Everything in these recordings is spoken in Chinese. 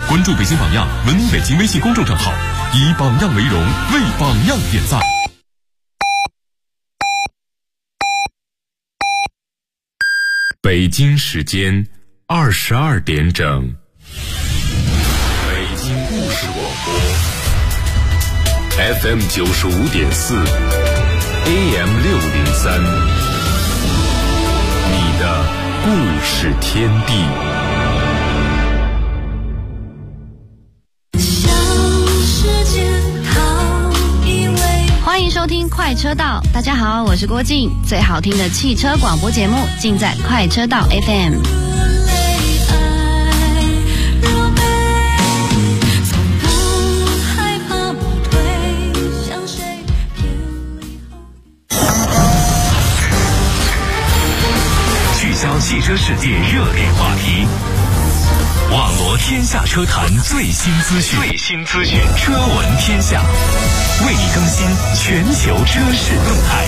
关注北京榜样文明北京微信公众账号，以榜样为荣，为榜样点赞。北京时间22点整，北京故事广播 FM 95.4 AM 603，你的故事天地。 欢迎收听快车道，大家好，我是郭靖，最好听的汽车广播节目尽在快车道 FM。 聚焦汽车世界热点话题，网罗天下车坛最新资讯，车闻天下，为你更新全球车市动态。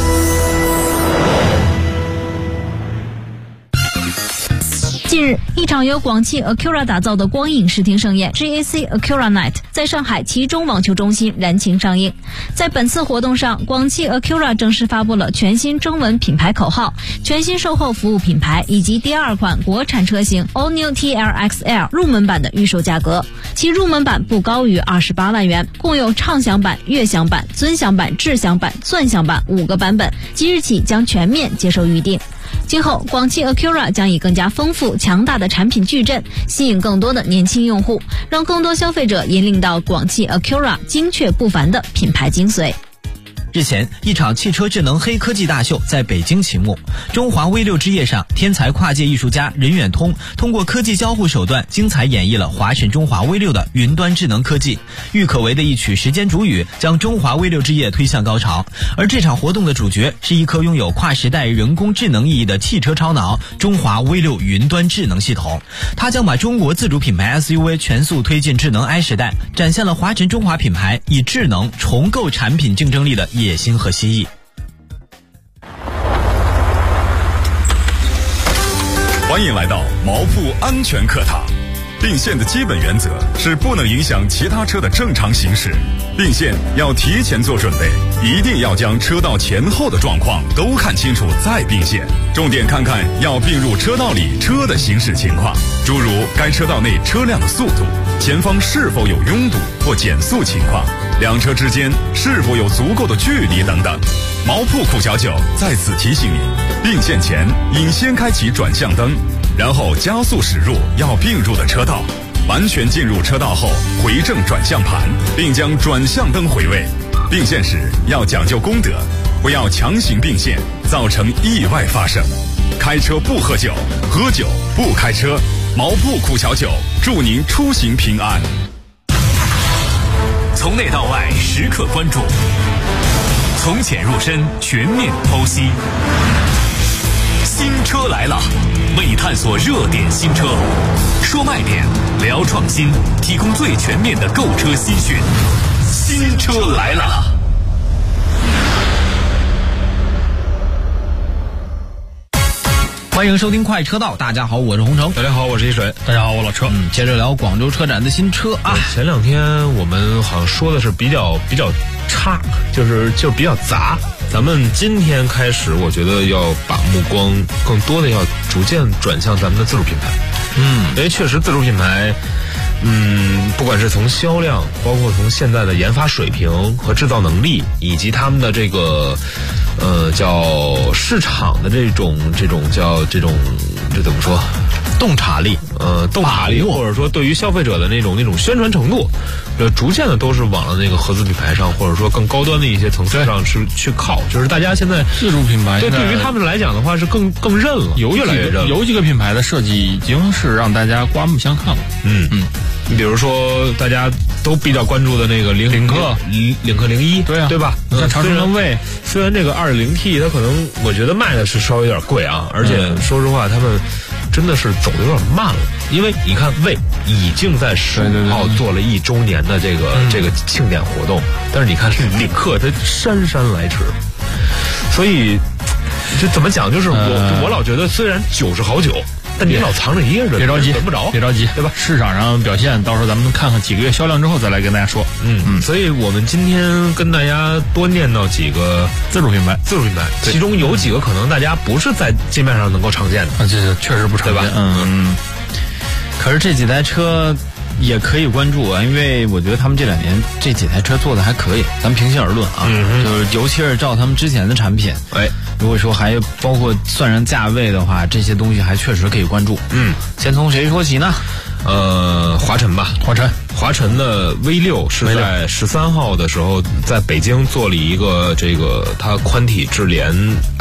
近日，一场由广汽 Acura 打造的光影视听盛宴 GAC Acura Night 在上海其中网球中心燃情上映。在本次活动上，广汽 Acura 正式发布了全新中文品牌口号、全新售后服务品牌以及第二款国产车型 All New TLXL 入门版的预售价格。其入门版不高于28万元，共有畅享版、悦享版、尊享版、智享版、钻享版5个版本，即日起将全面接受预定。今后，广汽 Acura 将以更加丰富、强大的产品矩阵，吸引更多的年轻用户，让更多消费者引领到广汽 Acura 精确不凡的品牌精髓。 日前，一场汽车智能黑科技大秀在北京启幕。中华 V6 之夜上，天才跨界艺术家任远通通过科技交互手段，精彩演绎了华晨中华 V6 的云端智能科技。郁可唯的一曲时间煮雨将中华 V6 之夜推向高潮。而这场活动的主角是一颗拥有跨时代人工智能意义的汽车超脑——中华 V6 云端智能系统。它将把中国自主品牌 SUV 全速推进智能 I 时代，展现了华晨中华品牌以智能重构产品竞争力的野心和希冀。 欢迎来到毛铺安全课堂。并线的基本原则是不能影响其他车的正常行驶，并线要提前做准备，一定要将车道前后的状况都看清楚再并线。重点看看要并入车道里车的行驶情况，诸如该车道内车辆的速度，前方是否有拥堵或减速情况，两车之间是否有足够的距离等等。毛铺酷小九在此提醒你，并线前应先开启转向灯，然后加速驶入要并入的车道，完全进入车道后回正转向盘，并将转向灯回位。并线时要讲究公德，不要强行并线，造成意外发生。开车不喝酒，喝酒不开车。毛铺酷小九祝您出行平安。 从内到外时刻关注，从浅入深全面剖析。新车来了，为你探索热点新车，说卖点，聊创新，提供最全面的购车新讯。新车来了。 欢迎收听快车道，大家好，我是洪城。 大家好，我是一水。大家好，我老车。 接着聊广州车展的新车啊。 前两天我们好像说的是比较差，就是比较杂。咱们今天开始，我觉得要把目光更多的要逐渐转向咱们的自主品牌。因为确实自主品牌，不管是从销量，包括从现在的研发水平和制造能力，以及他们的这个叫市场的这怎么说？ 洞察力， 或者说对于消费者的那种宣传程度，逐渐的都是往了那个合资品牌上，或者说更高端的一些层次上去靠。就是大家现在自主品牌， 对于他们来讲的话是更认了，越来越认了。 有几个品牌的设计已经是让大家刮目相看了。 你比如说大家都比较关注的那个领克01，对吧？ 像长城的魏， 虽然这个 2.0T 它可能我觉得卖的是稍微有点贵啊，而且说实话他们真的是走的有点慢了，因为你看魏已经在15号做了1周年的这个庆典活动，但是你看领克它姗姗来迟，所以这怎么讲？就是我老觉得虽然酒是好酒， 但你老藏着一个人， 别着急， 轮不着， 别着急， 对吧？ 市场上表现，到时候咱们看看几个月销量之后再来跟大家说。 所以我们今天跟大家多念叨几个自主品牌， 其中有几个可能大家不是在街面上能够常见的， 这确实不常见， 对吧？ 可是这几台车也可以关注啊，因为我觉得他们这2年这几台车做的还可以，咱们平心而论啊，就是尤其是照他们之前的产品，如果说还包括算上价位的话，这些东西还确实可以关注。先从谁说起呢？ 华晨吧，华晨的 V6是在13号的时候在北京做了一个这个它宽体智联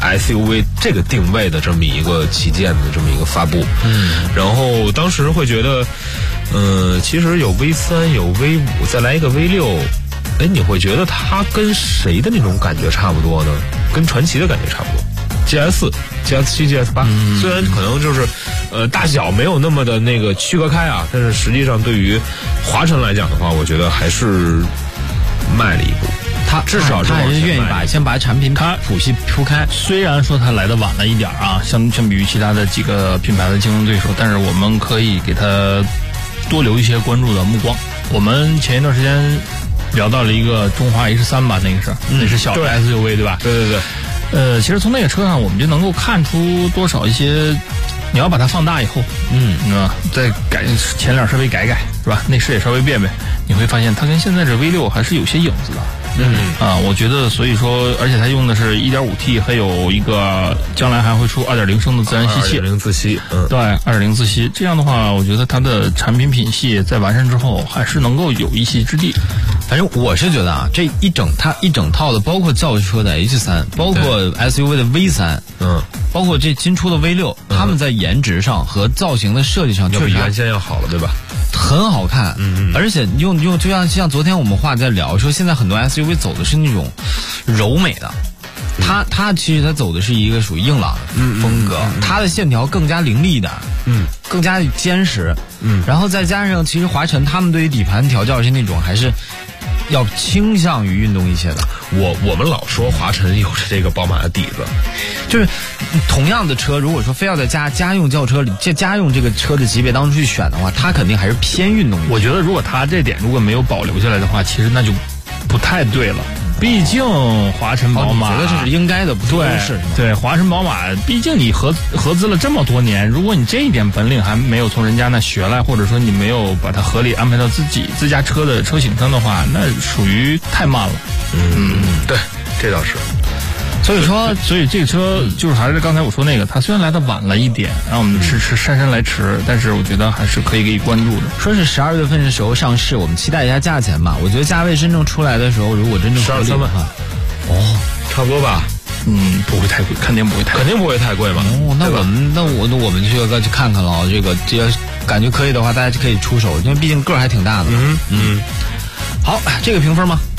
SUV 这个定位的这么一个旗舰的这么一个发布。然后当时会觉得其实有 V3 有 V5 再来一个 V6，你会觉得它跟谁的那种感觉差不多呢？跟传祺的感觉差不多。GS4、GS7、GS8，虽然可能就是大小没有那么的那个区隔开啊，但是实际上对于华晨来讲的话，我觉得还是迈了一步。 他至少他还是愿意先把产品谱系铺开。 虽然说他来的晚了一点啊，相比于其他的几个品牌的竞争对手，但是我们可以给他多留一些关注的目光。我们前一段时间聊到了一个中华 H3 吧，那是小的 SUV 对吧？ 对。 其实从那个车上我们就能够看出多少一些，你要把它放大以后，再改前脸稍微改是吧？内饰也稍微变，你会发现它跟现在这 V6还是有些影子的。我觉得所以说，而且它用的是 1.5T， 还有一个将来还会出 2.0 升的自然吸气 ，2.0自吸， 对，2.0自吸。这样的话，我觉得它的产品品系在完善之后，还是能够有一席之地。 反正我是觉得啊，这一整套的，包括轿车的 H3， 包括 SUV 的 V3，包括这新出的 V6，他们在颜值上和造型的设计上， 要比原先要好了，对吧？ 很好看，而且用就像昨天我们话在聊说，现在很多 SUV 走的是那种柔美的，它其实它走的是一个属于硬朗的风格，它的线条更加凌厉一点，更加坚实，然后再加上其实华晨他们对于底盘调教是那种还是要倾向于运动一些的。 我们老说华晨有着这个宝马的底子， 就是同样的车，如果说非要在家用轿车里家用这个车的级别当中去选的话，它肯定还是偏运动一些。 我觉得如果它这点如果没有保留下来的话，其实那就不太对了。毕竟华晨宝马， 我觉得这是应该的，不是优势。 对，华晨宝马，毕竟你合资了这么多年，如果你这一点本领还没有从人家那学来，或者说你没有把它合理安排到自家车的车型上的话，那属于太慢了。 对，这倒是。 所以这个车就是还是刚才我说那个，它虽然来的晚了一点，让我们姗姗来迟，但是我觉得还是可以给予关注的。 说是12月份的时候上市，我们期待一下价钱吧。我觉得价位真正出来的时候，如果真正 12、3万，差不多吧。 不会太贵，肯定不会太贵嘛。 那我们就要去看看了。这个感觉可以的话，大家就可以出手，因为毕竟个儿还挺大的。好，这个评分吗？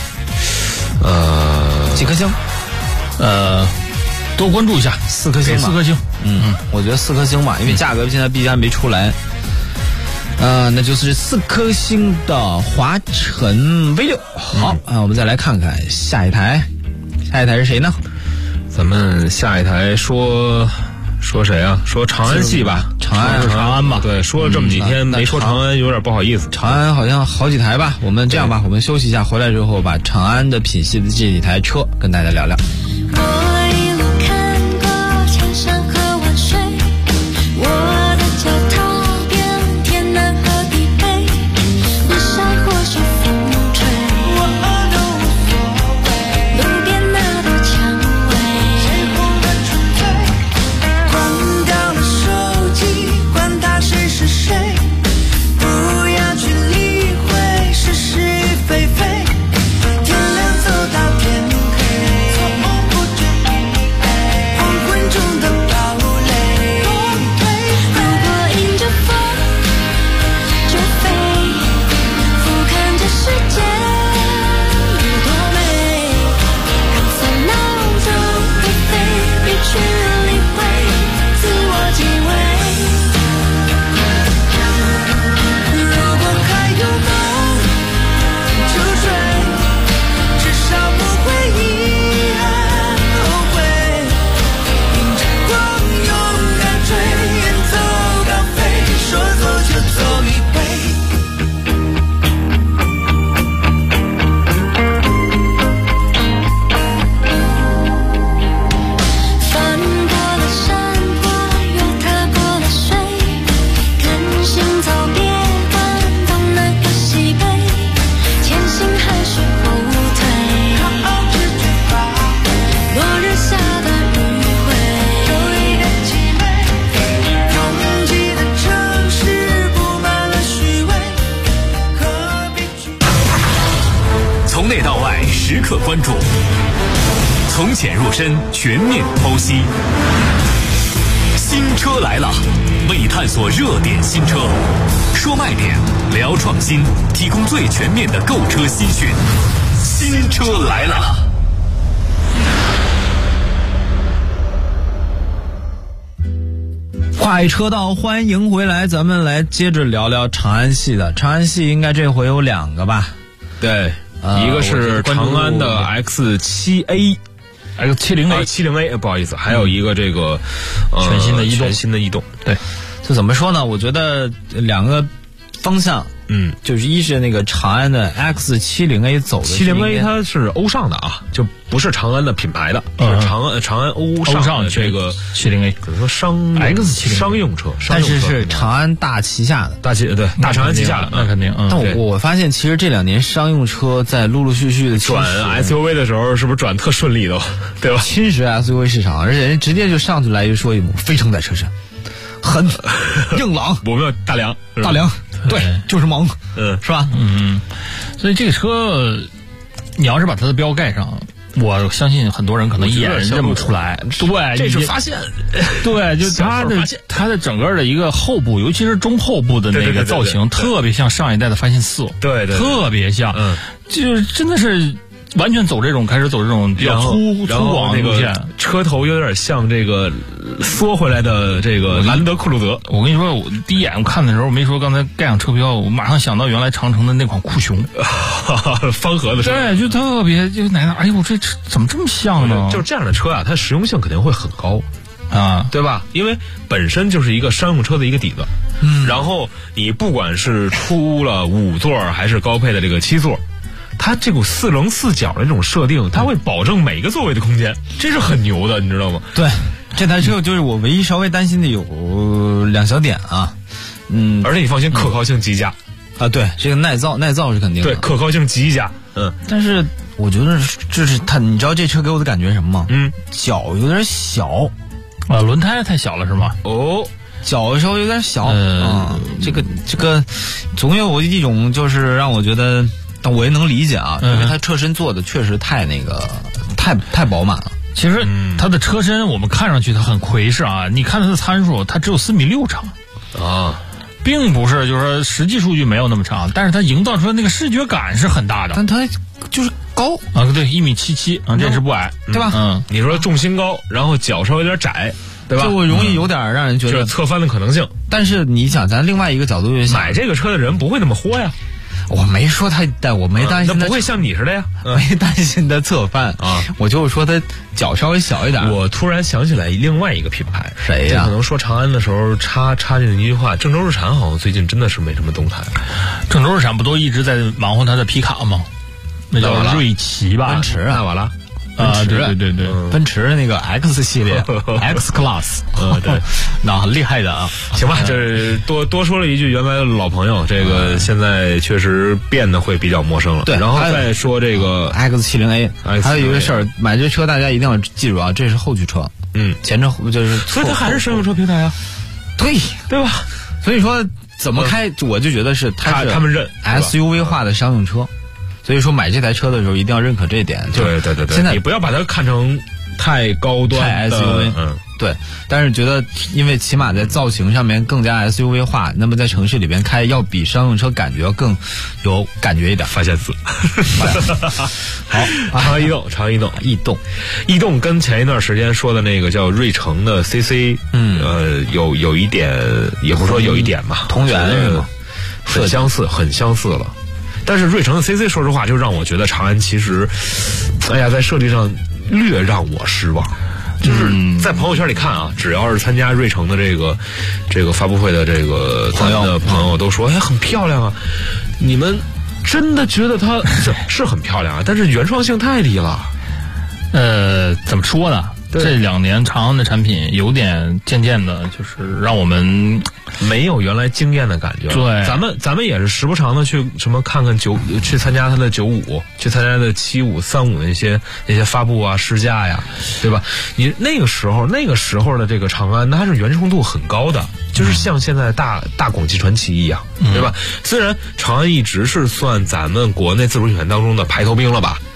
几颗星？ 多关注一下 ，4颗星吧。 4颗星。 我觉得4颗星吧，因为价格现在毕竟还没出来。那就是4颗星的华晨 V6。好，我们再来看看下一台是谁呢？ 咱们下一台说谁啊？说长安系吧， 长安吧。 对，说了这么几天没说长安，有点不好意思。 长安好像好几台吧。我们这样吧，我们休息一下，回来之后把长安的品系的这几台车跟大家聊聊。 刻关注，从浅入深，全面剖析。新车来了，为探索热点新车，说卖点，聊创新，提供最全面的购车新讯。新车来了。 快车道，欢迎回来，咱们来接着聊聊长安系的。长安系应该这回有2个吧？ 对，一个是长安的 X7A。X70A，不好意思，还有一个这个全新的逸动， 对，就怎么说呢？我觉得2个方向，就是一是那个长安的 X70A 走的 70A， 它是欧尚的啊，就不是长安的品牌的，是长安欧尚的这个 70A， 可能说商用车， 但是是长安大旗下的， 大长安旗下的， 那肯定。 但我发现其实这2年商用车在陆陆续续的转 SUV 的时候，是不是转特顺利都，对吧？ 侵蚀 SUV 市场，而且人直接就上去来就说一幕非承载车身。很硬朗， 我们要大梁， 对，就是猛，是吧？ 所以这个车，你要是把它的标盖上，我相信很多人可能一眼认不出来。对， 这是发现。 对，就它的整个的一个后部，尤其是中后部的那个造型，特别像上一代的发现4， 对， 特别像，就是真的是。完全开始走这种比较粗犷的路线， 车头有点像这个缩回来的这个兰德酷路泽。 我跟你说，我第一眼我看的时候，没说刚才盖上车标，我马上想到原来长城的那款酷熊， 方盒子车。 对，就特别就哎呦，这怎么这么像呢？ 就是这样的车啊，它实用性肯定会很高啊， 对吧？因为本身就是一个商用车的一个底子，然后你不管是出了5座还是高配的这个7座。它这股4棱4角的这种设定，它会保证每个座位的空间，这是很牛的，你知道吗？ 对，这台车就是我唯一稍微担心的有2小点啊， 而且你放心，可靠性极佳啊，对，这个耐造是肯定的， 对，可靠性极佳， 但是我觉得就是它，你知道这车给我的感觉是什么吗？脚有点小， 轮胎太小了是吗？ 脚稍微有点小，这个总有一种就是让我觉得。但我也能理解啊，因为它车身做的确实太饱满了。 其实它的车身我们看上去它很魁实啊，你看它的参数，它只有4.6米长啊，并不是就是说实际数据没有那么长，但是它营造出来那个视觉感是很大的。 但它就是高啊，对，1.77米啊，这是不矮， 对吧？ 你说重心高，然后脚稍微有点窄。对吧？ 就容易有点让人觉得侧翻的可能性。 但是你想，咱另外一个角度买这个车的人不会那么豁呀。 我没说他，但我没担心那不会像你似的呀， 没担心他侧翻啊。我就是说他脚稍微小一点。 我突然想起来另外一个品牌， 谁呀？ 可能说长安的时候插进一句话，郑州日产好像最近真的是没什么动态。 郑州日产不都一直在忙活他的皮卡吗？那叫锐奇吧， 奔驰啊， 完了。 对， 奔驰那个 X 系列X Class， 对， 那很厉害的啊。 行吧，这多说了一句原来的老朋友，这个现在确实变得会比较陌生了。 对， 然后再说这个 X70A， 还有一个事儿，买这车大家一定要记住啊，这是后驱车，前车就是， 所以它还是商用车平台啊，对吧？ 所以说怎么开，我就觉得是他们认 SUV 化的商用车。所以说买这台车的时候一定要认可这一点。 对， 现在你不要把它看成太高端太 SUV，对。但是觉得因为起码在造型上面更加 SUV 化，那么在城市里边开要比商用车感觉要更有感觉一点。 发现字。好，长安逸动跟前一段时间说的那个叫瑞城的 CC， 有一点，也不说有一点吧， 同源是吗？ 很相似了。但是瑞城的 CC 说实话就让我觉得长安其实在设计上略让我失望，就是在朋友圈里看啊，只要是参加瑞城的这个发布会的这个咱的朋友都说很漂亮啊，你们真的觉得它是很漂亮啊，但是原创性太低了。 怎么说呢？这2年长安的产品有点渐渐的，就是让我们没有原来惊艳的感觉。 对， 咱们也是时不常的去什么看看去参加他的95，去参加的75、35的那些发布啊、试驾呀，对吧？你那个时候的这个长安，那它是原创度很高的，就是像现在大广汽传祺一样，对吧？虽然长安一直是算咱们国内自主品牌当中的排头兵了吧。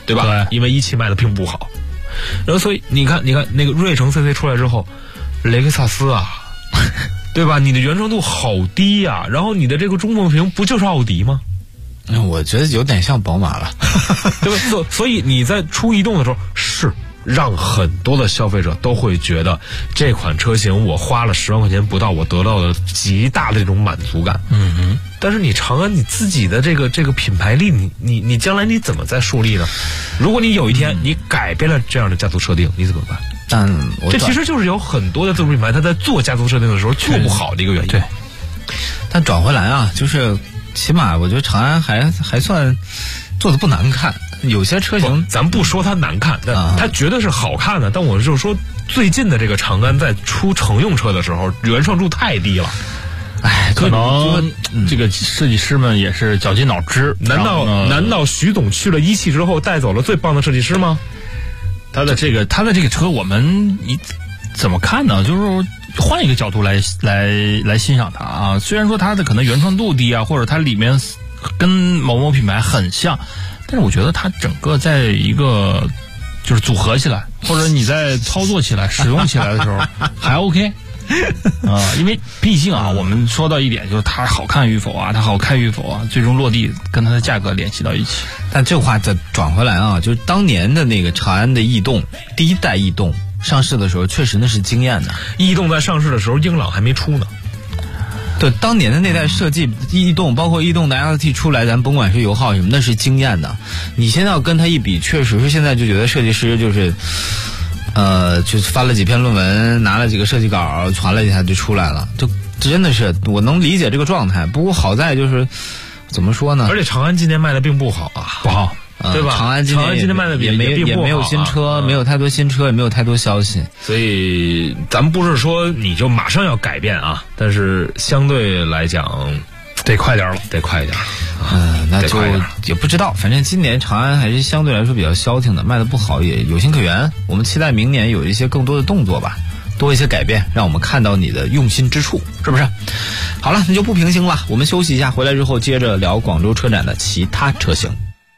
对吧？ 对， 因为1.7卖的并不好。然后所以你看那个瑞城 CC 出来之后，雷克萨斯啊，对吧？你的原创度好低呀，然后你的这个中控屏不就是奥迪吗？ 我觉得有点像宝马了， 对吧？所以你在出移动的时候，是让很多的消费者都会觉得这款车型我花了10万块钱不到，我得到了极大的这种满足感。但是你长安你自己的这个品牌力，你将来你怎么再树立呢？如果你有一天你改变了这样的家族设定，你怎么办？ 但这其实就是有很多的自主品牌它在做家族设定的时候做不好的一个原因。 对， 但转回来啊，就是起码我觉得长安还算做的不难看。有些车型咱不说它难看，但它绝对是好看的。但我就是说，最近的这个长安在出乘用车的时候，原创度太低了。 可能这个设计师们也是绞尽脑汁。 难道徐总去了1汽之后带走了最棒的设计师吗？ 他的这个车，我们怎么看呢？就是换一个角度来欣赏它啊。虽然说它的可能原创度低啊，或者它里面跟某某品牌很像，但是我觉得它整个在一个就是组合起来，或者你在操作起来、使用起来的时候还 OK。因为毕竟啊，我们说到一点，就是它好看与否啊，它好看与否啊，最终落地跟它的价格联系到一起。 但这话再转回来啊，就是当年的那个长安的逸动，第一代逸动上市的时候，确实那是惊艳的。 逸动在上市的时候，英朗还没出呢。 对，当年的那代设计，逸动包括逸动的 LT 出来，咱甭管是油耗什么，那是惊艳的。你现在要跟它一比，确实是现在就觉得设计师就是发了几篇论文，拿了几个设计稿，传了一下就出来了，就真的是我能理解这个状态。不过好在就是怎么说呢？ 而且长安今年卖的并不好啊， 不好， 对吧？ 长安今年卖的也没有新车，没有太多新车，也没有太多消息。 所以咱们不是说你就马上要改变啊，但是相对来讲得快点了， 得快一点。 那就也不知道，反正今年长安还是相对来说比较消停的，卖的不好也有情可原。我们期待明年有一些更多的动作吧，多一些改变，让我们看到你的用心之处，是不是？好了，那就不平行了，我们休息一下，回来之后接着聊广州车展的其他车型。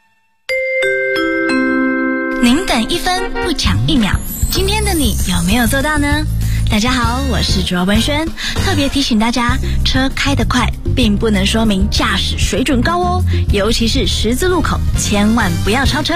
您等1分不抢1秒，今天的你有没有做到呢？大家好，我是卓文萱，特别提醒大家，车开得快并不能说明驾驶水准高哦，尤其是十字路口，千万不要超车。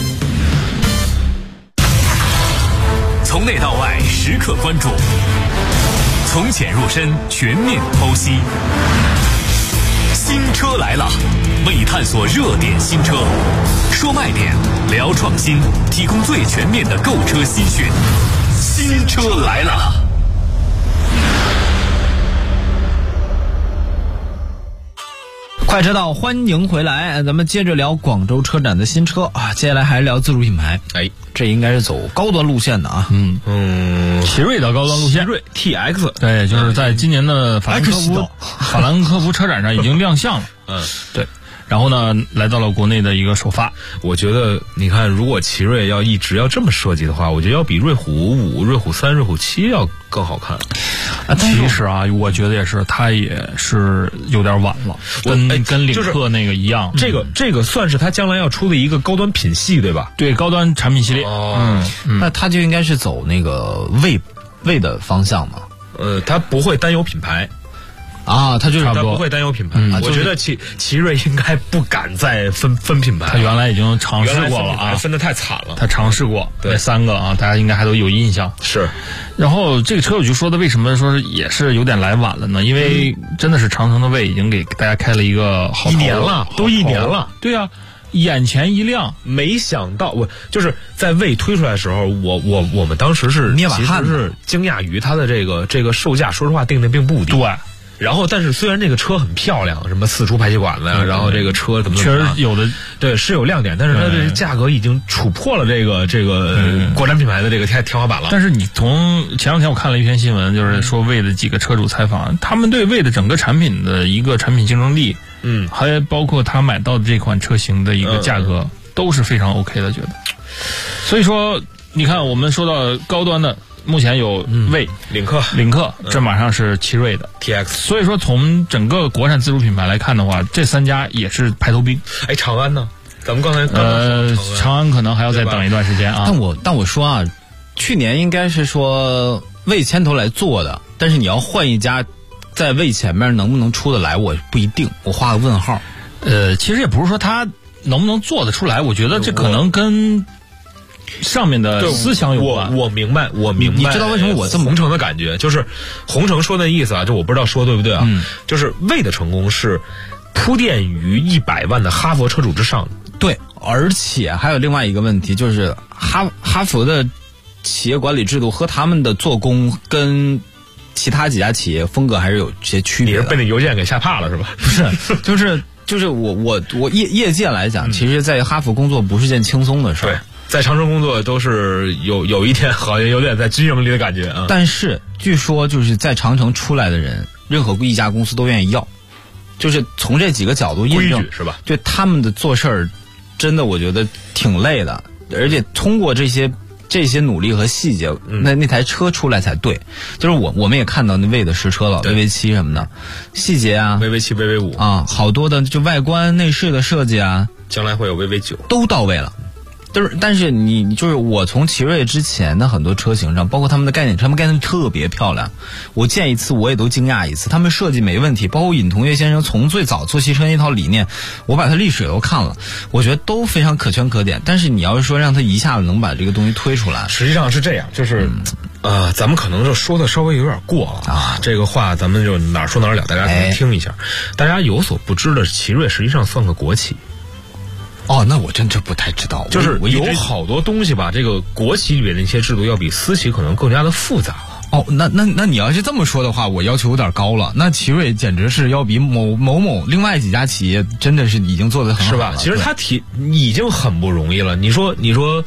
从内到外时刻关注，从浅入深全面剖析。新车来了，为探索热点新车，说卖点，聊创新，提供最全面的购车新讯。新车来了。 快车道，欢迎回来，咱们接着聊广州车展的新车啊。接下来还是聊自主品牌，这应该是走高端路线的啊。 奇瑞的高端路线， 奇瑞 TX， 对，就是在今年的法兰克福车展上已经亮相了。对。然后呢，来到了国内的一个首发。 我觉得，你看，如果奇瑞要一直要这么设计的话，我觉得要比瑞虎5、瑞虎3、瑞虎7要更好看。 其实啊，我觉得也是，它也是有点晚了，跟领克那个一样。 这个算是它将来要出的一个高端品系，对吧？ 对，高端产品系列。 那它就应该是走那个魏的方向嘛。 它不会单有品牌。 它就是它不会单有品牌。我觉得奇瑞应该不敢再分品牌。 它原来已经尝试过了啊， 分得太惨了。 它尝试过，对3个啊，大家应该还都有印象。 是。 然后这个车我就说的，为什么说也是有点来晚了呢？因为真的是长城的魏已经给大家开了一个好头 1年了，都1年了。 对啊。眼前一亮， 没想到我就是在魏推出来的时候，我们当时是捏把汗， 其实是惊讶于它的这个售价，说实话定的并不低。 对。 然后，但是虽然这个车很漂亮，什么4出排气管子呀，然后这个车怎么确实有的， 对，是有亮点，但是它的价格已经触破了这个国产品牌的这个天花板了。 但是你从前两天我看了一篇新闻，就是说魏的几个车主采访，他们对魏的整个产品的一个产品竞争力，还包括他买到的这款车型的一个价格，都是非常 OK 的，觉得。所以说，你看我们说到高端的。目前有魏、 领克， 这马上是奇瑞的 TX。 所以说，从整个国产自主品牌来看的话，这3家也是排头兵。 长安呢？ 咱们刚才长安可能还要再等一段时间啊。 但我说啊，去年应该是说魏牵头来做的，但是你要换一家在魏前面能不能出得来，我不一定，我画个问号。 其实也不是说他能不能做得出来，我觉得这可能跟上面的思想有关。 我明白。 你知道为什么我这么洪城的感觉？就是洪城说的意思啊，这我不知道说对不对啊？就是魏的成功是铺垫于100万的哈佛车主之上的。 对，而且还有另外一个问题，就是哈佛的企业管理制度和他们的做工跟其他几家企业风格还是有些区别的。 你是被那邮件给吓怕了是吧？ 不是，就是我业界来讲，其实在哈佛工作不是件轻松的事儿。 对，在长城工作都是有一天好像有点在军营里的感觉啊。 但是据说就是在长城出来的人，任何一家公司都愿意要，就是从这几个角度印证， 规矩是吧？ 对他们的做事儿，真的我觉得挺累的，而且通过这些努力和细节，那台车出来才对。就是我们也看到那魏的实车了，VV 7什么的，细节啊 ，VV 7、VV 5 啊，好多的就外观内饰的设计啊， 将来会有 VV 9 都到位了。但是你就是我从奇瑞之前的很多车型上，包括他们的概念车，他们概念特别漂亮。我见一次我也都惊讶一次，他们设计没问题，包括尹同学先生从最早做汽车那套理念，我把他历史也都看了，我觉得都非常可圈可点。但是你要是说让他一下子能把这个东西推出来， 实际上是这样，就是咱们可能就说的稍微有点过了啊。这个话咱们就哪儿说哪儿了，大家可以听一下。大家有所不知的，奇瑞实际上算个国企。 哦，那我真不太知道， 就是有好多东西吧，这个国企里面的一些制度要比私企可能更加的复杂。 哦，那你要是这么说的话，我要求有点高了。那奇瑞简直是要比某另外几家企业真的是已经做得很好了， 是吧？其实他已经很不容易了。你说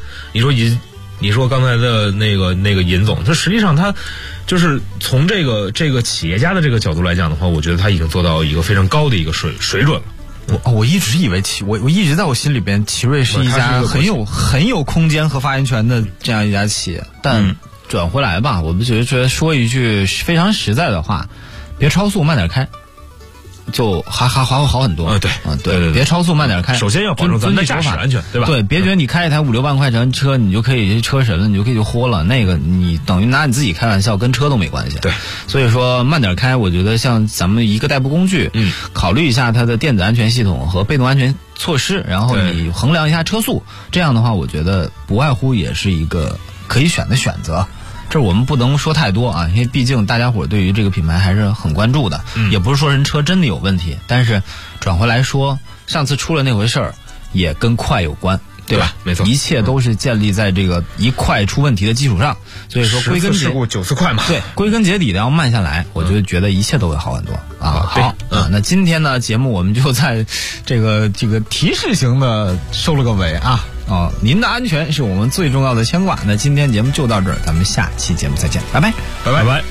刚才的那个尹总，他实际上他就是从这个企业家的这个角度来讲的话，我觉得他已经做到一个非常高的一个水准了。 我一直以为我一直在我心里边，奇瑞是一家很有空间和发言权的这样一家企业，但转回来吧，我们觉得说一句非常实在的话，别超速，慢点开，就还会好很多。对，别超速，慢点开。 首先要保证咱们的驾驶安全，对吧？ 对，别觉得你开一台5-6万块钱车，你就可以车神了，你就可以豁了。那个你等于拿你自己开玩笑，跟车都没关系。 对， 所以说慢点开，我觉得像咱们一个代步工具，考虑一下它的电子安全系统和被动安全措施，然后你衡量一下车速，这样的话，我觉得不外乎也是一个可以选的选择。这我们不能说太多啊，因为毕竟大家伙对于这个品牌还是很关注的，也不是说人车真的有问题，但是转回来说，上次出了那回事儿，也跟快有关，对吧？ 没错， 一切都是建立在这个一快出问题的基础上，所以说归根事故9次快嘛， 对，归根结底的要慢下来，我就觉得一切都会好很多啊。好，那今天呢节目我们就在这个提示型的收了个尾啊。您的安全是我们最重要的牵挂。那今天节目就到这儿，咱们下期节目再见，拜拜， 拜拜，拜拜。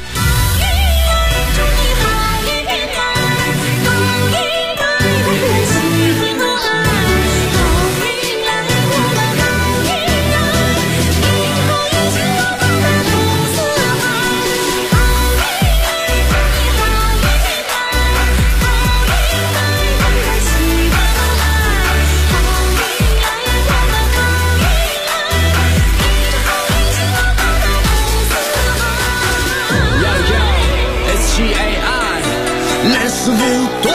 是不多，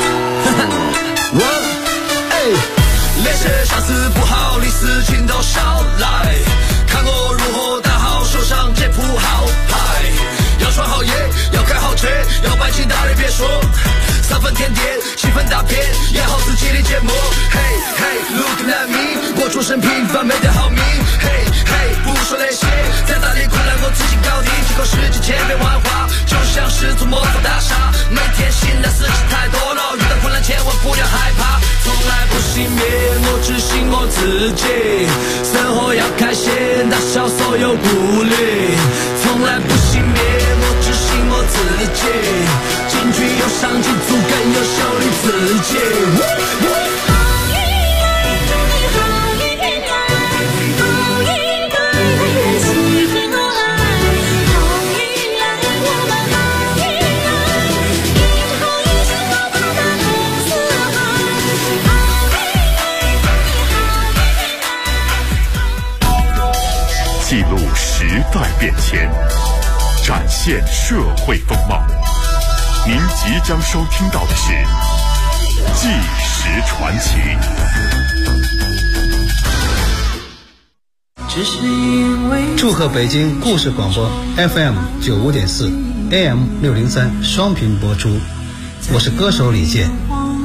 那些相思不好，历史情都捎来。看我如何打好手上这铺好牌，要穿好鞋，要开好车，要摆起大脸别说。3分甜点，7分大片，演好自己的节目。Hey hey look at me， 我出身平凡，没得好命。Hey hey 不说那些，再大的困难我自己搞定。几个世纪千变万化，就像是座魔法大厦。每天醒来事情太多了，遇到困难千万不要害怕，从来不熄灭，我只信我自己。生活要开心，打消所有顾虑，从来不熄灭，我只信我自己。进取又上进，足更优秀的自己。 记录时代变迁，展现社会风貌。您即将收听到的是《纪实传奇》。 祝贺北京故事广播 FM95.4 AM603 双频播出，我是歌手李健。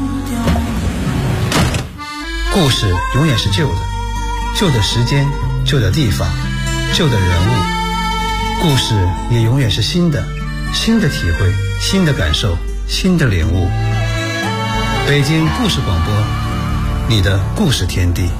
故事永远是旧的，旧的时间，旧的地方，旧的人物。故事也永远是新的，新的体会，新的感受，新的领悟。北京故事广播，你的故事天地。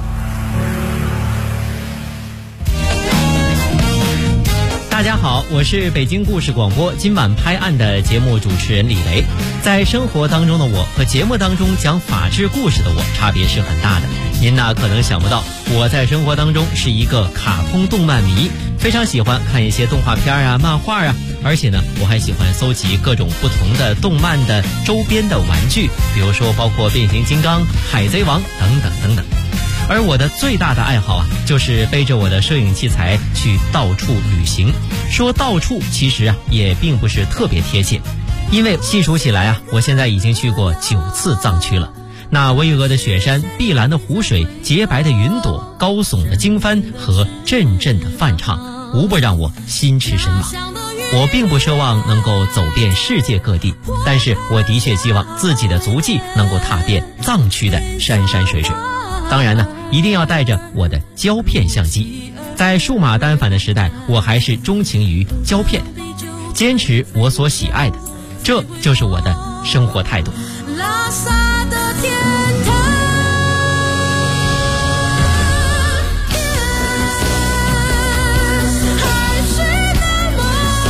大家好，我是北京故事广播今晚拍案的节目主持人李雷。在生活当中的我和节目当中讲法治故事的我差别是很大的。您呢可能想不到，我在生活当中是一个卡通动漫迷，非常喜欢看一些动画片啊、漫画啊，而且呢我还喜欢搜集各种不同的动漫的周边的玩具，比如说包括变形金刚、海贼王等等等等。而我的最大的爱好啊，就是背着我的摄影器材去到处旅行。说到处其实啊也并不是特别贴切，因为细数起来啊，我现在已经去过9次藏区了。那巍峨的雪山、碧蓝的湖水、洁白的云朵、高耸的经幡和阵阵的梵唱，无不让我心驰神往。我并不奢望能够走遍世界各地，但是我的确希望自己的足迹能够踏遍藏区的山山水水。当然呢，一定要带着我的胶片相机。在数码单反的时代，我还是钟情于胶片，坚持我所喜爱的，这就是我的生活态度。 拉萨的天堂，还是那么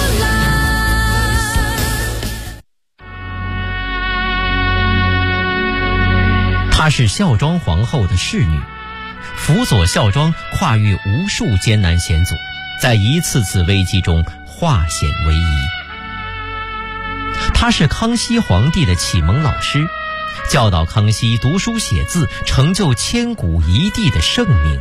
蓝。她是孝庄皇后的侍女，辅佐孝庄跨越无数艰难险阻，在一次次危机中化险为夷。他是康熙皇帝的启蒙老师，教导康熙读书写字，成就千古一帝的盛名。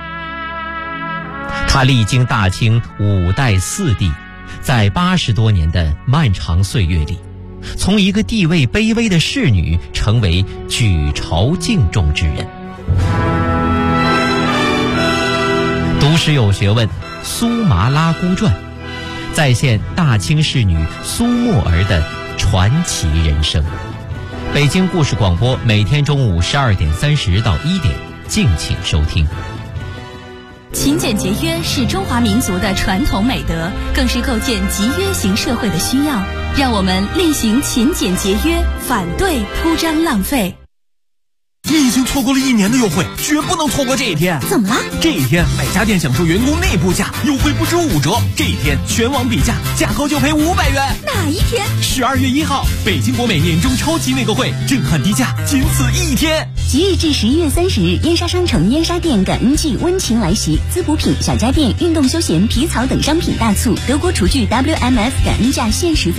他历经大清5代4帝，在80多年的漫长岁月里，从一个地位卑微的侍女成为举朝敬重之人。读史有学问，苏麻拉姑传再现大清侍女苏沫儿的传奇人生。北京故事广播每天中午12点30到1点，敬请收听。 勤俭节约是中华民族的传统美德，更是构建集约型社会的需要。让我们厉行勤俭节约，反对铺张浪费。 你已经错过了1年的优惠，绝不能错过这一天。 怎么了？ 这一天每家店享受员工内部价优惠不止5折，这一天全网比价，价高就赔500元。 哪一天 ？12月1号，北京国美年终超级内购会，震撼低价，仅此1天。 即日至11月30日，燕莎商城燕莎店感恩季温情来袭，滋补品、小家电、运动休闲、皮草等商品大促，德国厨具 WMF 感恩价限时